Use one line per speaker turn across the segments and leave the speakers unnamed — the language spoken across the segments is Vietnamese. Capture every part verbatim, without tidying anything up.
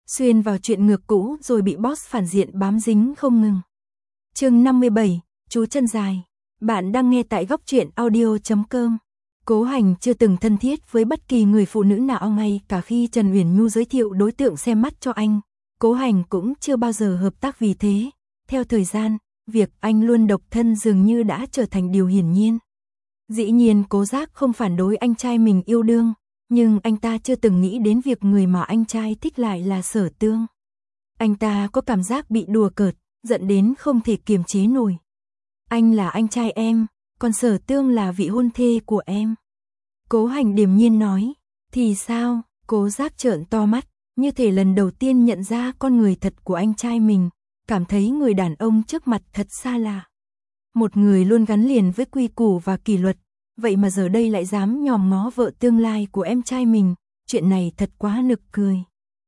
xuyên vào chuyện ngược cũ rồi bị boss phản diện bám dính không ngừng. Chương năm mươi bảy, chú chân dài. Bạn đang nghe tại góc truyện audio chấm com. Cố Hành chưa từng thân thiết với bất kỳ người phụ nữ nào, ngay cả khi Trần Uyển Nhu giới thiệu đối tượng xem mắt cho anh, Cố Hành cũng chưa bao giờ hợp tác. Vì thế, theo thời gian, việc anh luôn độc thân dường như đã trở thành điều hiển nhiên. Dĩ nhiên Cố Giác không phản đối anh trai mình yêu đương, nhưng anh ta chưa từng nghĩ đến việc người mà anh trai thích lại là Sở Tương. Anh ta có cảm giác bị đùa cợt, giận đến không thể kiềm chế nổi. Anh là anh trai em, còn Sở Tương là vị hôn thê của em. Cố Hành điềm nhiên nói. Thì sao? Cố Giác trợn to mắt, như thể lần đầu tiên nhận ra con người thật của anh trai mình, cảm thấy người đàn ông trước mặt thật xa lạ. Một người luôn gắn liền với quy củ và kỷ luật, vậy mà giờ đây lại dám nhòm ngó vợ tương lai của em trai mình, chuyện này thật quá nực cười.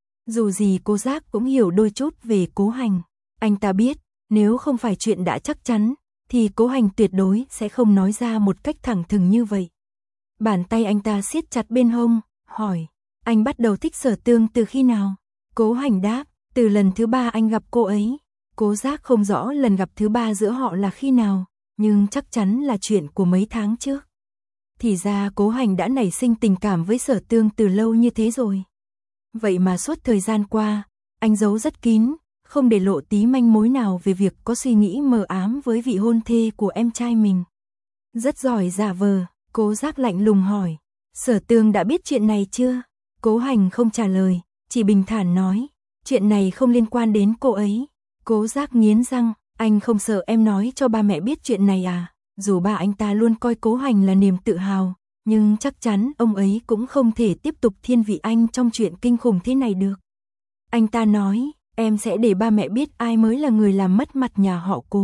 Dù gì Cố Giác cũng hiểu đôi chút về Cố Hành, anh ta biết, nếu không phải chuyện đã chắc chắn, thì Cố Hành tuyệt đối sẽ không nói ra một cách thẳng thừng như vậy. Bàn tay anh ta siết chặt bên hông, hỏi, anh bắt đầu thích Sở Tương từ khi nào? Cố Hành đáp, từ lần thứ ba anh gặp cô ấy. Cố Giác không rõ lần gặp thứ ba giữa họ là khi nào, nhưng chắc chắn là chuyện của mấy tháng trước. Thì ra Cố Hành đã nảy sinh tình cảm với Sở Tương từ lâu như thế rồi. Vậy mà suốt thời gian qua, anh giấu rất kín, không để lộ tí manh mối nào về việc có suy nghĩ mờ ám với vị hôn thê của em trai mình. Rất giỏi giả vờ. Cố Giác lạnh lùng hỏi, Sở Tương đã biết chuyện này chưa? Cố Hành không trả lời, chỉ bình thản nói, chuyện này không liên quan đến cô ấy. Cố Giác nghiến răng, anh không sợ em nói cho ba mẹ biết chuyện này à? Dù ba anh ta luôn coi Cố Hành là niềm tự hào, nhưng chắc chắn ông ấy cũng không thể tiếp tục thiên vị anh trong chuyện kinh khủng thế này được. Anh ta nói, em sẽ để ba mẹ biết ai mới là người làm mất mặt nhà họ Cố.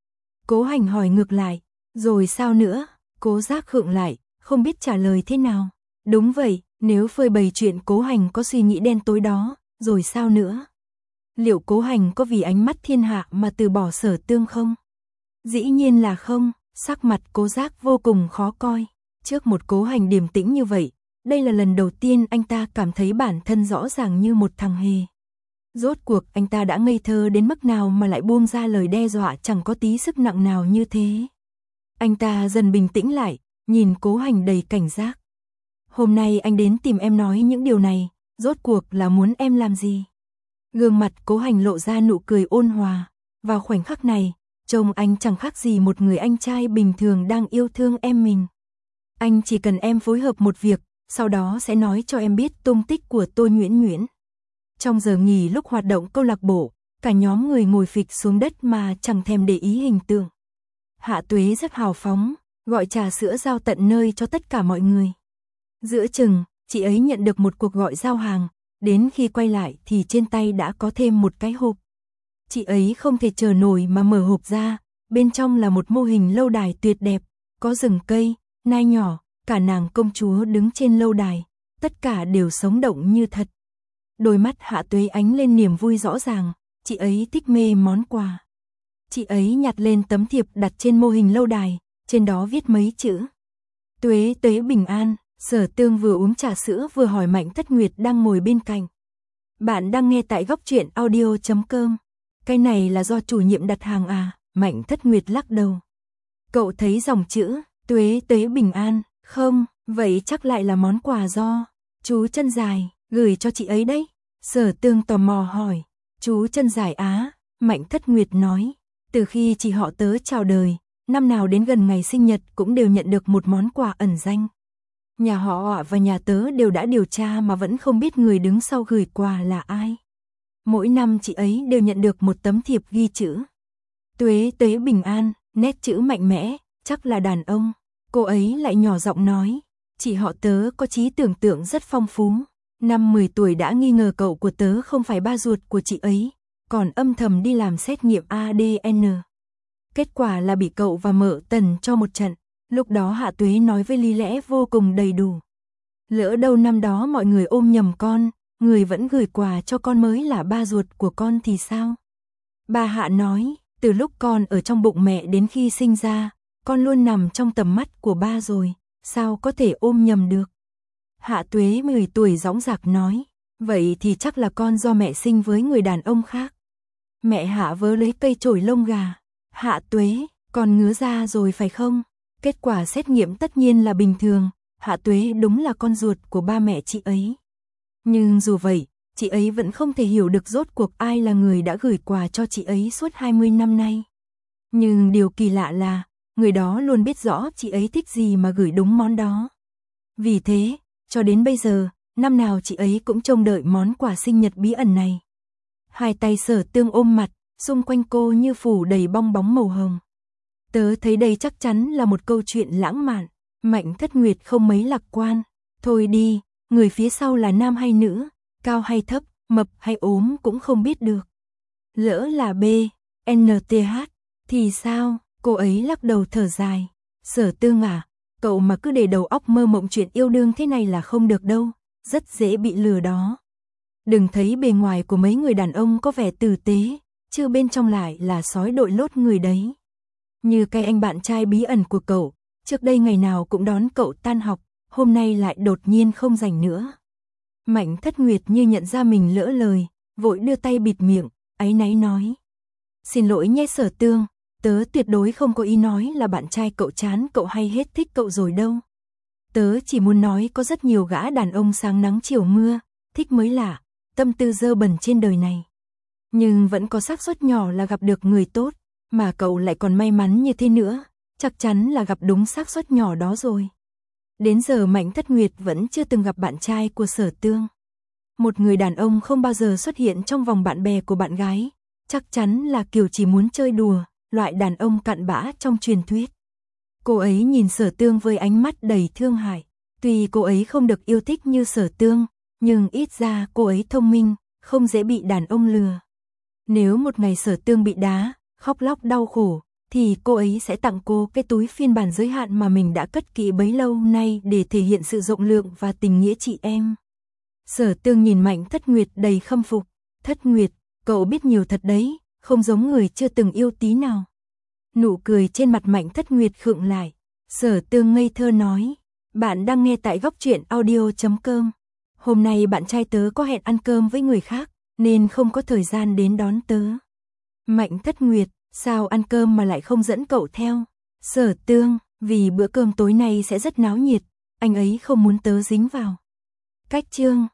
Cố Hành hỏi ngược lại, rồi sao nữa? Cố Giác khựng lại, không biết trả lời thế nào. Đúng vậy, nếu phơi bày chuyện Cố Hành có suy nghĩ đen tối đó, rồi sao nữa? Liệu Cố Hành có vì ánh mắt thiên hạ mà từ bỏ Sở Tương không? Dĩ nhiên là không, sắc mặt Cố Giác vô cùng khó coi. Trước một Cố Hành điềm tĩnh như vậy, đây là lần đầu tiên anh ta cảm thấy bản thân rõ ràng như một thằng hề. Rốt cuộc anh ta đã ngây thơ đến mức nào mà lại buông ra lời đe dọa chẳng có tí sức nặng nào như thế. Anh ta dần bình tĩnh lại, nhìn Cố Hành đầy cảnh giác. Hôm nay anh đến tìm em nói những điều này, rốt cuộc là muốn em làm gì? Gương mặt Cố Hành lộ ra nụ cười ôn hòa. Vào khoảnh khắc này, trông anh chẳng khác gì một người anh trai bình thường đang yêu thương em mình. Anh chỉ cần em phối hợp một việc, sau đó sẽ nói cho em biết tung tích của Tô Nhuyễn Nhuyễn. Trong giờ nghỉ lúc hoạt động câu lạc bộ, cả nhóm người ngồi phịch xuống đất mà chẳng thèm để ý hình tượng. Hạ Tuế rất hào phóng, gọi trà sữa giao tận nơi cho tất cả mọi người. Giữa chừng, chị ấy nhận được một cuộc gọi giao hàng, đến khi quay lại thì trên tay đã có thêm một cái hộp. Chị ấy không thể chờ nổi mà mở hộp ra, bên trong là một mô hình lâu đài tuyệt đẹp, có rừng cây, nai nhỏ, cả nàng công chúa đứng trên lâu đài, tất cả đều sống động như thật. Đôi mắt Hạ Tuế ánh lên niềm vui rõ ràng, chị ấy thích mê món quà. Chị ấy nhặt lên tấm thiệp đặt trên mô hình lâu đài, trên đó viết mấy chữ. Tuế Tuế bình an. Sở Tương vừa uống trà sữa vừa hỏi Mạnh Thất Nguyệt đang ngồi bên cạnh. Bạn đang nghe tại góc truyện audio chấm com. Cái này là do chủ nhiệm đặt hàng à? Mạnh Thất Nguyệt lắc đầu. Cậu thấy dòng chữ Tuế Tuế bình an, không, vậy chắc lại là món quà do chú chân dài gửi cho chị ấy đấy. Sở Tương tò mò hỏi. Chú chân dài á? Mạnh Thất Nguyệt nói. Từ khi chị họ tớ chào đời, năm nào đến gần ngày sinh nhật cũng đều nhận được một món quà ẩn danh. Nhà họ và nhà tớ đều đã điều tra mà vẫn không biết người đứng sau gửi quà là ai. Mỗi năm chị ấy đều nhận được một tấm thiệp ghi chữ Tuế Tuế bình an, nét chữ mạnh mẽ, chắc là đàn ông. Cô ấy lại nhỏ giọng nói, chị họ tớ có trí tưởng tượng rất phong phú. Năm mười tuổi đã nghi ngờ cậu của tớ không phải ba ruột của chị ấy, còn âm thầm đi làm xét nghiệm a đê en. Kết quả là bị cậu và mợ Tần cho một trận. Lúc đó Hạ Tuế nói với lý lẽ vô cùng đầy đủ. Lỡ đâu năm đó mọi người ôm nhầm con, người vẫn gửi quà cho con mới là ba ruột của con thì sao? Bà Hạ nói, từ lúc con ở trong bụng mẹ đến khi sinh ra, con luôn nằm trong tầm mắt của ba rồi, sao có thể ôm nhầm được? Hạ Tuế mười tuổi dõng dạc nói, Vậy thì chắc là con do mẹ sinh với người đàn ông khác. Mẹ Hạ vớ lấy cây chổi lông gà. Hạ Tuế, con ngứa ra rồi phải không? Kết quả xét nghiệm tất nhiên là bình thường, Hạ Tuế đúng là con ruột của ba mẹ chị ấy. Nhưng dù vậy, chị ấy vẫn không thể hiểu được rốt cuộc ai là người đã gửi quà cho chị ấy suốt hai mươi năm nay. Nhưng điều kỳ lạ là, người đó luôn biết rõ chị ấy thích gì mà gửi đúng món đó. Vì thế, cho đến bây giờ, năm nào chị ấy cũng trông đợi món quà sinh nhật bí ẩn này. Hai tay Sở Tương ôm mặt, xung quanh cô như phủ đầy bong bóng màu hồng. Tớ thấy đây chắc chắn là một câu chuyện lãng mạn. Mạnh Thất Nguyệt không mấy lạc quan. Thôi đi, người phía sau là nam hay nữ, cao hay thấp, mập hay ốm cũng không biết được. Lỡ là B, en tê hát, thì sao? Cô ấy lắc đầu thở dài. Sở Tương à, cậu mà cứ để đầu óc mơ mộng chuyện yêu đương thế này là không được đâu, rất dễ bị lừa đó. Đừng thấy bề ngoài của mấy người đàn ông có vẻ tử tế, chứ bên trong lại là sói đội lốt người đấy. Như cái anh bạn trai bí ẩn của cậu, trước đây ngày nào cũng đón cậu tan học, hôm nay lại đột nhiên không rảnh nữa. Mạnh Thất Nguyệt như nhận ra mình lỡ lời, vội đưa tay bịt miệng, áy náy nói. Xin lỗi nhé Sở Tương, tớ tuyệt đối không có ý nói là bạn trai cậu chán cậu hay hết thích cậu rồi đâu. Tớ chỉ muốn nói có rất nhiều gã đàn ông sáng nắng chiều mưa, thích mới lạ, tâm tư dơ bẩn trên đời này. Nhưng vẫn có xác suất nhỏ là gặp được người tốt, mà cậu lại còn may mắn như thế nữa, chắc chắn là gặp đúng xác suất nhỏ đó rồi. Đến giờ Mạnh Thất Nguyệt vẫn chưa từng gặp bạn trai của Sở Tương. Một người đàn ông không bao giờ xuất hiện trong vòng bạn bè của bạn gái, chắc chắn là kiểu chỉ muốn chơi đùa, loại đàn ông cặn bã trong truyền thuyết. Cô ấy nhìn Sở Tương với ánh mắt đầy thương hại. Tuy cô ấy không được yêu thích như Sở Tương, nhưng ít ra cô ấy thông minh, không dễ bị đàn ông lừa. Nếu một ngày Sở Tương bị đá, khóc lóc đau khổ, thì cô ấy sẽ tặng cô cái túi phiên bản giới hạn mà mình đã cất kỹ bấy lâu nay để thể hiện sự rộng lượng và tình nghĩa chị em. Sở Tương nhìn Mạnh Thất Nguyệt đầy khâm phục. Thất Nguyệt, cậu biết nhiều thật đấy, không giống người chưa từng yêu tí nào. Nụ cười trên mặt Mạnh Thất Nguyệt khựng lại. Sở Tương ngây thơ nói. Bạn đang nghe tại góc truyện audio chấm com. Hôm nay bạn trai tớ có hẹn ăn cơm với người khác, nên không có thời gian đến đón tớ. Mạnh Thất Nguyệt, sao ăn cơm mà lại không dẫn cậu theo? Sở Tương, vì bữa cơm tối nay sẽ rất náo nhiệt, anh ấy không muốn tớ dính vào. Cách chương